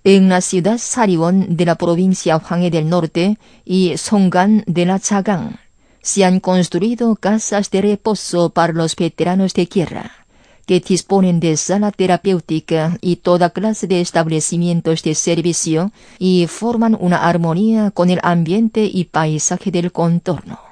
En la ciudad Sariwon de la provincia Hwanghae del Norte y Songgan de la Chagang se han construido casas de reposo para los veteranos de guerra, que disponen de sala terapéutica y toda clase de establecimientos de servicio y forman una armonía con el ambiente y paisaje del contorno.